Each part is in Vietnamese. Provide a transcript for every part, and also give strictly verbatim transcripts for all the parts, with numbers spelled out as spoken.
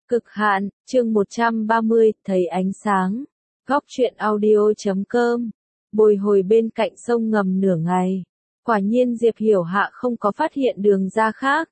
Cực hạn, chương một trăm ba mươi, thấy ánh sáng. Góc truyện audio chấm com. Bồi hồi bên cạnh sông ngầm nửa ngày. Quả nhiên Diệp Hiểu Hạ không có phát hiện đường ra khác.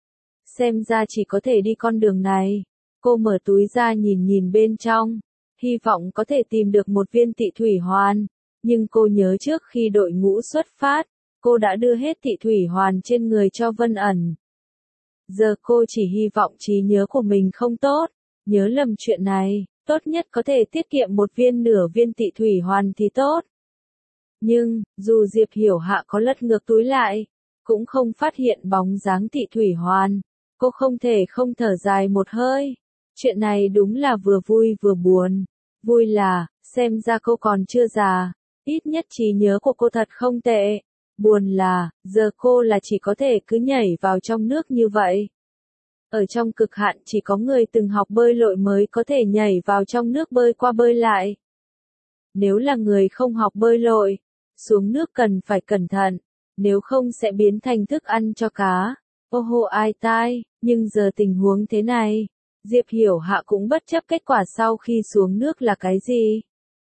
Xem ra chỉ có thể đi con đường này. Cô mở túi ra nhìn nhìn bên trong. Hy vọng có thể tìm được một viên tị thủy hoàn. Nhưng cô nhớ trước khi đội ngũ xuất phát, cô đã đưa hết tị thủy hoàn trên người cho Vân ẩn. Giờ cô chỉ hy vọng trí nhớ của mình không tốt, nhớ lầm chuyện này, tốt nhất có thể tiết kiệm một viên nửa viên tị thủy hoàn thì tốt. Nhưng, dù Diệp Hiểu Hạ có lật ngược túi lại, cũng không phát hiện bóng dáng tị thủy hoàn, cô không thể không thở dài một hơi. Chuyện này đúng là vừa vui vừa buồn. Vui là, xem ra cô còn chưa già, ít nhất trí nhớ của cô thật không tệ. Buồn là, giờ cô là chỉ có thể cứ nhảy vào trong nước như vậy. Ở trong cực hạn chỉ có người từng học bơi lội mới có thể nhảy vào trong nước bơi qua bơi lại. Nếu là người không học bơi lội, xuống nước cần phải cẩn thận, nếu không sẽ biến thành thức ăn cho cá. Ô hô ai tai, nhưng giờ tình huống thế này, Diệp Hiểu Hạ cũng bất chấp kết quả sau khi xuống nước là cái gì.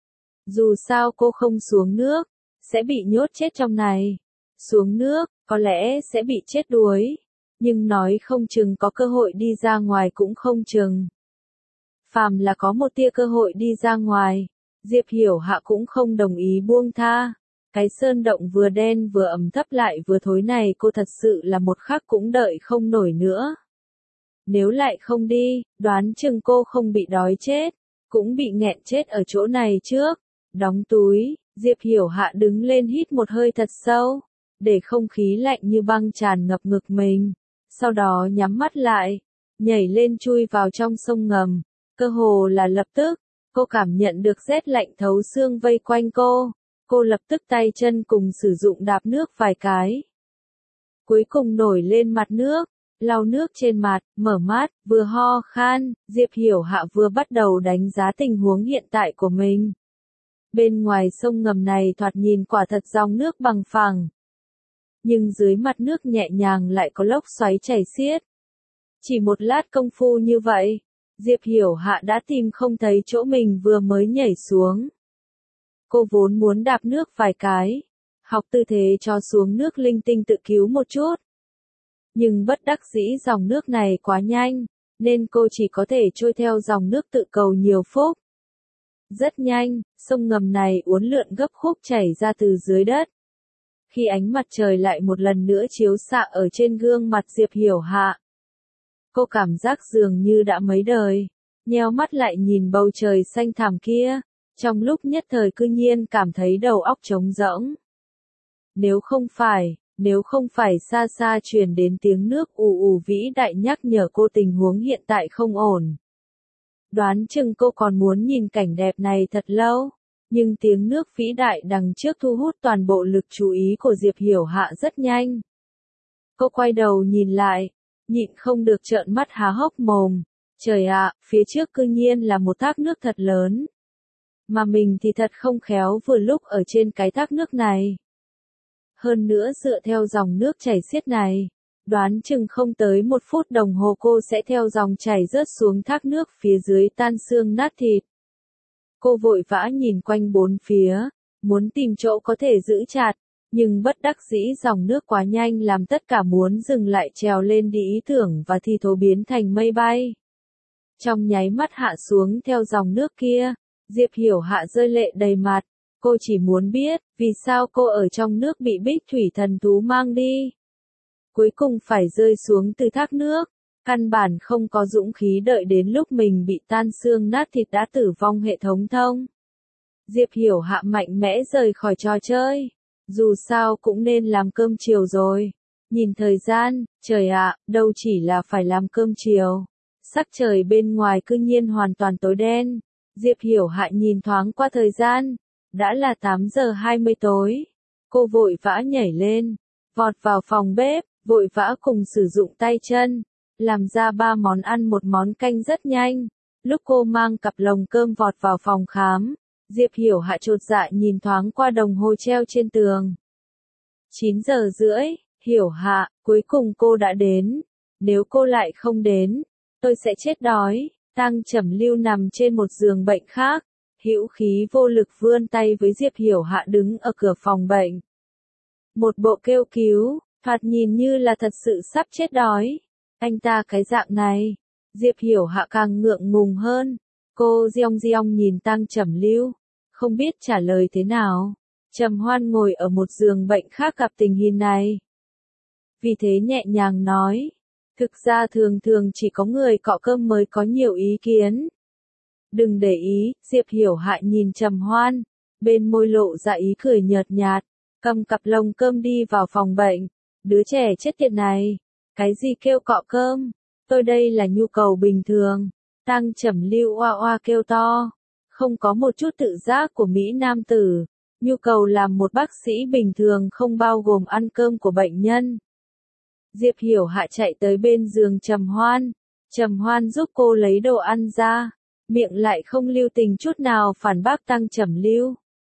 Dù sao cô không xuống nước, sẽ bị nhốt chết trong này. Xuống nước, có lẽ sẽ bị chết đuối. Nhưng nói không chừng có cơ hội đi ra ngoài cũng không chừng. Phàm là có một tia cơ hội đi ra ngoài, Diệp Hiểu Hạ cũng không đồng ý buông tha. Cái sơn động vừa đen vừa ẩm thấp lại vừa thối này cô thật sự là một khắc cũng đợi không nổi nữa. Nếu lại không đi, đoán chừng cô không bị đói chết, cũng bị nghẹn chết ở chỗ này trước. Đóng túi, Diệp Hiểu Hạ đứng lên hít một hơi thật sâu, để không khí lạnh như băng tràn ngập ngực mình. Sau đó nhắm mắt lại, nhảy lên chui vào trong sông ngầm. Cơ hồ là lập tức, cô cảm nhận được rét lạnh thấu xương vây quanh cô. Cô lập tức tay chân cùng sử dụng đạp nước vài cái. Cuối cùng nổi lên mặt nước, lau nước trên mặt, mở mắt, vừa ho khan, Diệp Hiểu Hạ vừa bắt đầu đánh giá tình huống hiện tại của mình. Bên ngoài sông ngầm này thoạt nhìn quả thật dòng nước bằng phẳng. Nhưng dưới mặt nước nhẹ nhàng lại có lốc xoáy chảy xiết. Chỉ một lát công phu như vậy, Diệp Hiểu Hạ đã tìm không thấy chỗ mình vừa mới nhảy xuống. Cô vốn muốn đạp nước vài cái, học tư thế cho xuống nước linh tinh tự cứu một chút. Nhưng bất đắc dĩ dòng nước này quá nhanh, nên cô chỉ có thể trôi theo dòng nước tự cầu nhiều phúc. Rất nhanh, sông ngầm này uốn lượn gấp khúc chảy ra từ dưới đất. Khi ánh mặt trời lại một lần nữa chiếu xạ ở trên gương mặt Diệp Hiểu Hạ, cô cảm giác dường như đã mấy đời, nheo mắt lại nhìn bầu trời xanh thẳm kia, trong lúc nhất thời cư nhiên cảm thấy đầu óc trống rỗng. Nếu không phải, nếu không phải xa xa truyền đến tiếng nước ù ù vĩ đại nhắc nhở cô tình huống hiện tại không ổn. Đoán chừng cô còn muốn nhìn cảnh đẹp này thật lâu, nhưng tiếng nước vĩ đại đằng trước thu hút toàn bộ lực chú ý của Diệp Hiểu Hạ rất nhanh. Cô quay đầu nhìn lại, nhịn không được trợn mắt há hốc mồm. Trời ạ, phía trước cư nhiên là một thác nước thật lớn. Mà mình thì thật không khéo vừa lúc ở trên cái thác nước này. Hơn nữa dựa theo dòng nước chảy xiết này, đoán chừng không tới một phút đồng hồ cô sẽ theo dòng chảy rớt xuống thác nước phía dưới tan xương nát thịt. Cô vội vã nhìn quanh bốn phía, muốn tìm chỗ có thể giữ chặt, nhưng bất đắc dĩ dòng nước quá nhanh làm tất cả muốn dừng lại trèo lên đi ý tưởng và thi thố biến thành mây bay. Trong nháy mắt hạ xuống theo dòng nước kia, Diệp Hiểu Hạ rơi lệ đầy mặt. Cô chỉ muốn biết, vì sao cô ở trong nước bị bích thủy thần thú mang đi. Cuối cùng phải rơi xuống từ thác nước, căn bản không có dũng khí đợi đến lúc mình bị tan xương nát thịt đã tử vong hệ thống thông. Diệp Hiểu Hạ mạnh mẽ rời khỏi trò chơi, dù sao cũng nên làm cơm chiều rồi. Nhìn thời gian, trời ạ, đâu chỉ là phải làm cơm chiều. Sắc trời bên ngoài cư nhiên hoàn toàn tối đen. Diệp Hiểu Hạ nhìn thoáng qua thời gian. Đã là tám giờ hai mươi tối. Cô vội vã nhảy lên, vọt vào phòng bếp, vội vã cùng sử dụng tay chân, làm ra ba món ăn một món canh rất nhanh. Lúc cô mang cặp lồng cơm vọt vào phòng khám, Diệp Hiểu Hạ chột dạ nhìn thoáng qua đồng hồ treo trên tường. chín giờ rưỡi, Hiểu Hạ, cuối cùng cô đã đến. Nếu cô lại không đến, tôi sẽ chết đói. Tăng Trầm Lưu nằm trên một giường bệnh khác, hữu khí vô lực vươn tay với Diệp Hiểu Hạ đứng ở cửa phòng bệnh. Một bộ kêu cứu, thoạt nhìn như là thật sự sắp chết đói. Anh ta cái dạng này, Diệp Hiểu Hạ càng ngượng ngùng hơn. Cô giong giong nhìn Tăng Trầm Lưu, không biết trả lời thế nào. Trầm Hoan ngồi ở một giường bệnh khác gặp tình hình này. Vì thế nhẹ nhàng nói, thực ra thường thường chỉ có người cọ cơm mới có nhiều ý kiến. Đừng để ý, Diệp Hiểu Hạ nhìn Trầm Hoan, bên môi lộ ra ý cười nhợt nhạt, cầm cặp lồng cơm đi vào phòng bệnh. Đứa trẻ chết tiệt này, cái gì kêu cọ cơm, tôi đây là nhu cầu bình thường. Tăng Trầm Lưu oa oa kêu to, không có một chút tự giác của Mỹ nam tử. Nhu cầu làm một bác sĩ bình thường không bao gồm ăn cơm của bệnh nhân. Diệp Hiểu Hạ chạy tới bên giường Trầm Hoan. Trầm Hoan giúp cô lấy đồ ăn ra, miệng lại không lưu tình chút nào phản bác Tăng Trầm Lưu.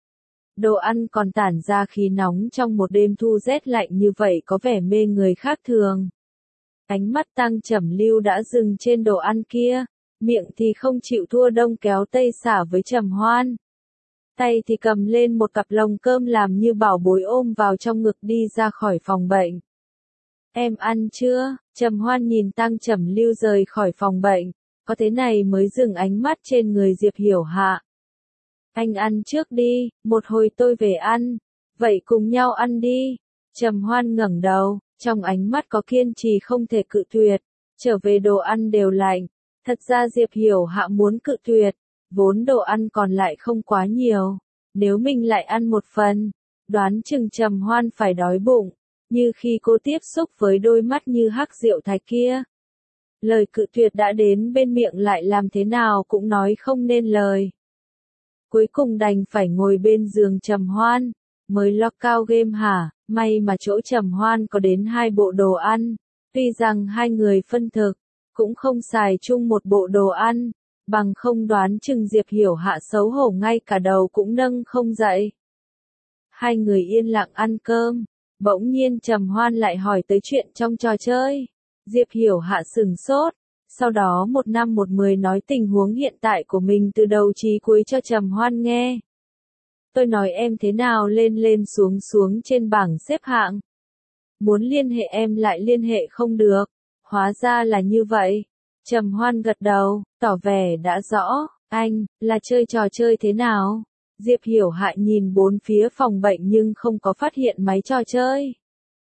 Đồ ăn còn tản ra khí nóng trong một đêm thu rét lạnh như vậy có vẻ mê người khác thường. Ánh mắt Tăng Trầm Lưu đã dừng trên đồ ăn kia, miệng thì không chịu thua đông kéo tây xả với Trầm Hoan. Tay thì cầm lên một cặp lồng cơm làm như bảo bối ôm vào trong ngực đi ra khỏi phòng bệnh. Em ăn chưa? Trầm Hoan nhìn Tăng Trầm Lưu rời khỏi phòng bệnh, có thế này mới dừng ánh mắt trên người Diệp Hiểu Hạ. Anh ăn trước đi, một hồi tôi về ăn. Vậy cùng nhau ăn đi. Trầm Hoan ngẩng đầu, trong ánh mắt có kiên trì không thể cự tuyệt. Trở về đồ ăn đều lạnh. Thật ra Diệp Hiểu Hạ muốn cự tuyệt, vốn đồ ăn còn lại không quá nhiều. Nếu mình lại ăn một phần, đoán chừng Trầm Hoan phải đói bụng. Như khi cô tiếp xúc với đôi mắt như hắc rượu thạch kia. Lời cự tuyệt đã đến bên miệng lại làm thế nào cũng nói không nên lời. Cuối cùng đành phải ngồi bên giường Trầm Hoan. Mới lock cao game hả? May mà chỗ Trầm Hoan có đến hai bộ đồ ăn. Tuy rằng hai người phân thực, cũng không xài chung một bộ đồ ăn. Bằng không đoán chừng Diệp Hiểu Hạ xấu hổ ngay cả đầu cũng nâng không dậy. Hai người yên lặng ăn cơm. Bỗng nhiên Trầm Hoan lại hỏi tới chuyện trong trò chơi. Diệp Hiểu Hạ sừng sốt, sau đó một năm một mười nói tình huống hiện tại của mình từ đầu chí cuối cho Trầm Hoan nghe. Tôi nói em thế nào lên lên xuống xuống trên bảng xếp hạng. Muốn liên hệ em lại liên hệ không được, hóa ra là như vậy. Trầm Hoan gật đầu, tỏ vẻ đã rõ, anh, là chơi trò chơi thế nào? Diệp Hiểu Hạ nhìn bốn phía phòng bệnh nhưng không có phát hiện máy trò chơi.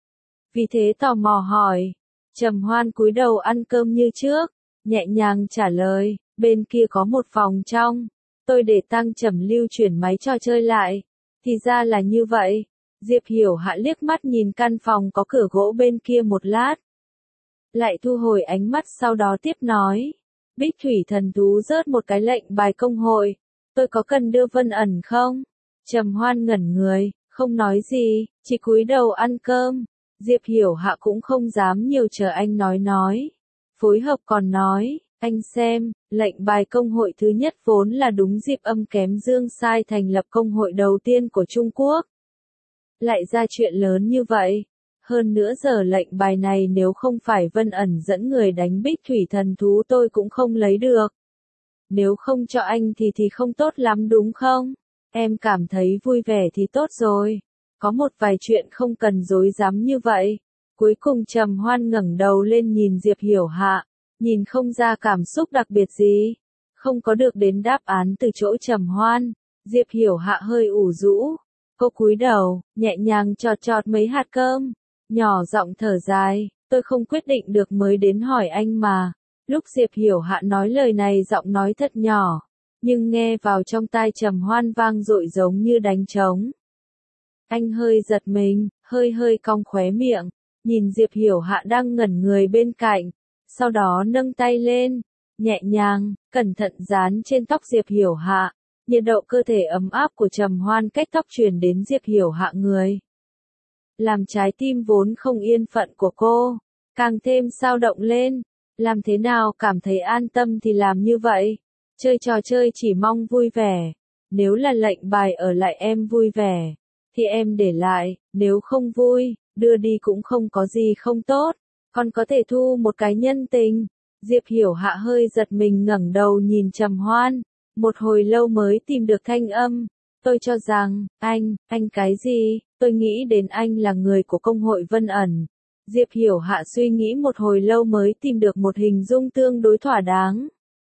Vì thế tò mò hỏi. Trầm Hoan cúi đầu ăn cơm như trước, nhẹ nhàng trả lời, bên kia có một phòng trong. Tôi để Tăng Trầm Lưu chuyển máy trò chơi lại. Thì ra là như vậy. Diệp Hiểu Hạ liếc mắt nhìn căn phòng có cửa gỗ bên kia một lát. Lại thu hồi ánh mắt sau đó tiếp nói. Bích Thủy Thần Thú rớt một cái lệnh bài công hội. Tôi có cần đưa Vân Ẩn không? Trầm Hoan ngẩn người, không nói gì, chỉ cúi đầu ăn cơm. Diệp Hiểu Hạ cũng không dám nhiều chờ anh nói nói. Phối hợp còn nói, anh xem, lệnh bài công hội thứ nhất vốn là đúng dịp âm kém Dương Sai thành lập công hội đầu tiên của Trung Quốc. Lại ra chuyện lớn như vậy. Hơn nữa giờ lệnh bài này nếu không phải Vân Ẩn dẫn người đánh Bích Thủy Thần Thú tôi cũng không lấy được. Nếu không cho anh thì thì không tốt lắm đúng không? Em cảm thấy vui vẻ thì tốt rồi. Có một vài chuyện không cần dối dám như vậy. Cuối cùng Trầm Hoan ngẩng đầu lên nhìn Diệp Hiểu Hạ, nhìn không ra cảm xúc đặc biệt gì. Không có được đến đáp án từ chỗ Trầm Hoan, Diệp Hiểu Hạ hơi ủ rũ. Cô cúi đầu, nhẹ nhàng chọt chọt mấy hạt cơm, nhỏ giọng thở dài, tôi không quyết định được mới đến hỏi anh mà. Lúc Diệp Hiểu Hạ nói lời này giọng nói thật nhỏ, nhưng nghe vào trong tai Trầm Hoan vang dội giống như đánh trống. Anh hơi giật mình, hơi hơi cong khóe miệng, nhìn Diệp Hiểu Hạ đang ngẩn người bên cạnh, sau đó nâng tay lên, nhẹ nhàng, cẩn thận dán trên tóc Diệp Hiểu Hạ, nhiệt độ cơ thể ấm áp của Trầm Hoan cách tóc truyền đến Diệp Hiểu Hạ người. Làm trái tim vốn không yên phận của cô, càng thêm sao động lên, làm thế nào cảm thấy an tâm thì làm như vậy, chơi trò chơi chỉ mong vui vẻ, nếu là lệnh bài ở lại em vui vẻ, thì em để lại, nếu không vui, đưa đi cũng không có gì không tốt, còn có thể thu một cái nhân tình. Diệp Hiểu Hạ hơi giật mình ngẩng đầu nhìn Trầm Hoan, một hồi lâu mới tìm được thanh âm. Tôi cho rằng, anh, anh cái gì, tôi nghĩ đến anh là người của công hội Vân ẩn. Diệp Hiểu Hạ suy nghĩ một hồi lâu mới tìm được một hình dung tương đối thỏa đáng.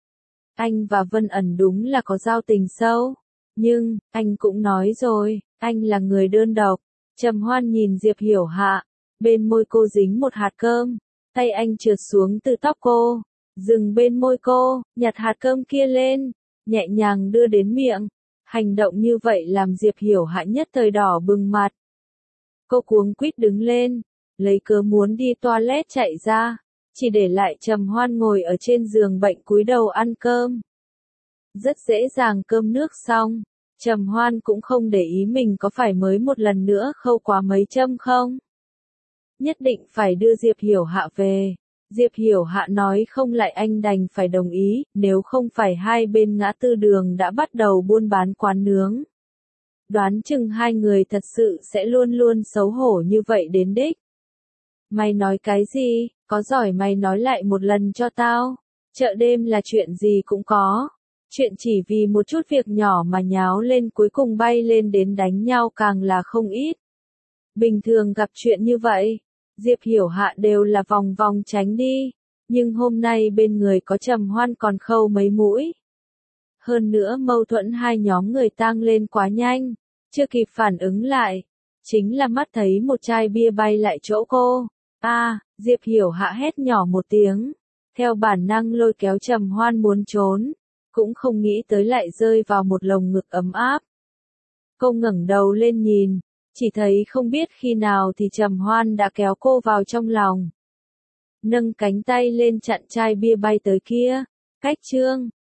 Anh và Vân ẩn đúng là có giao tình sâu. Nhưng, anh cũng nói rồi, anh là người đơn độc. Trầm Hoan nhìn Diệp Hiểu Hạ, bên môi cô dính một hạt cơm, tay anh trượt xuống từ tóc cô, dừng bên môi cô, nhặt hạt cơm kia lên, nhẹ nhàng đưa đến miệng. Hành động như vậy làm Diệp Hiểu Hạ nhất thời đỏ bừng mặt. Cô cuống quýt đứng lên, lấy cớ muốn đi toilet chạy ra, chỉ để lại Trầm Hoan ngồi ở trên giường bệnh cúi đầu ăn cơm. Rất dễ dàng cơm nước xong, Trầm Hoan cũng không để ý mình có phải mới một lần nữa khâu quá mấy châm không. Nhất định phải đưa Diệp Hiểu Hạ về. Diệp Hiểu Hạ nói không lại anh đành phải đồng ý, nếu không phải hai bên ngã tư đường đã bắt đầu buôn bán quán nướng. Đoán chừng hai người thật sự sẽ luôn luôn xấu hổ như vậy đến đích. Mày nói cái gì, có giỏi mày nói lại một lần cho tao. Chợ đêm là chuyện gì cũng có. Chuyện chỉ vì một chút việc nhỏ mà nháo lên cuối cùng bay lên đến đánh nhau càng là không ít. Bình thường gặp chuyện như vậy, Diệp Hiểu Hạ đều là vòng vòng tránh đi, nhưng hôm nay bên người có Trầm Hoan còn khâu mấy mũi. Hơn nữa mâu thuẫn hai nhóm người tang lên quá nhanh, chưa kịp phản ứng lại, chính là mắt thấy một chai bia bay lại chỗ cô. A, à, Diệp Hiểu Hạ hét nhỏ một tiếng, theo bản năng lôi kéo Trầm Hoan muốn trốn, cũng không nghĩ tới lại rơi vào một lồng ngực ấm áp. Cô ngẩng đầu lên nhìn, chỉ thấy không biết khi nào thì Trầm Hoan đã kéo cô vào trong lòng. Nâng cánh tay lên chặn chai bia bay tới kia. Cách chương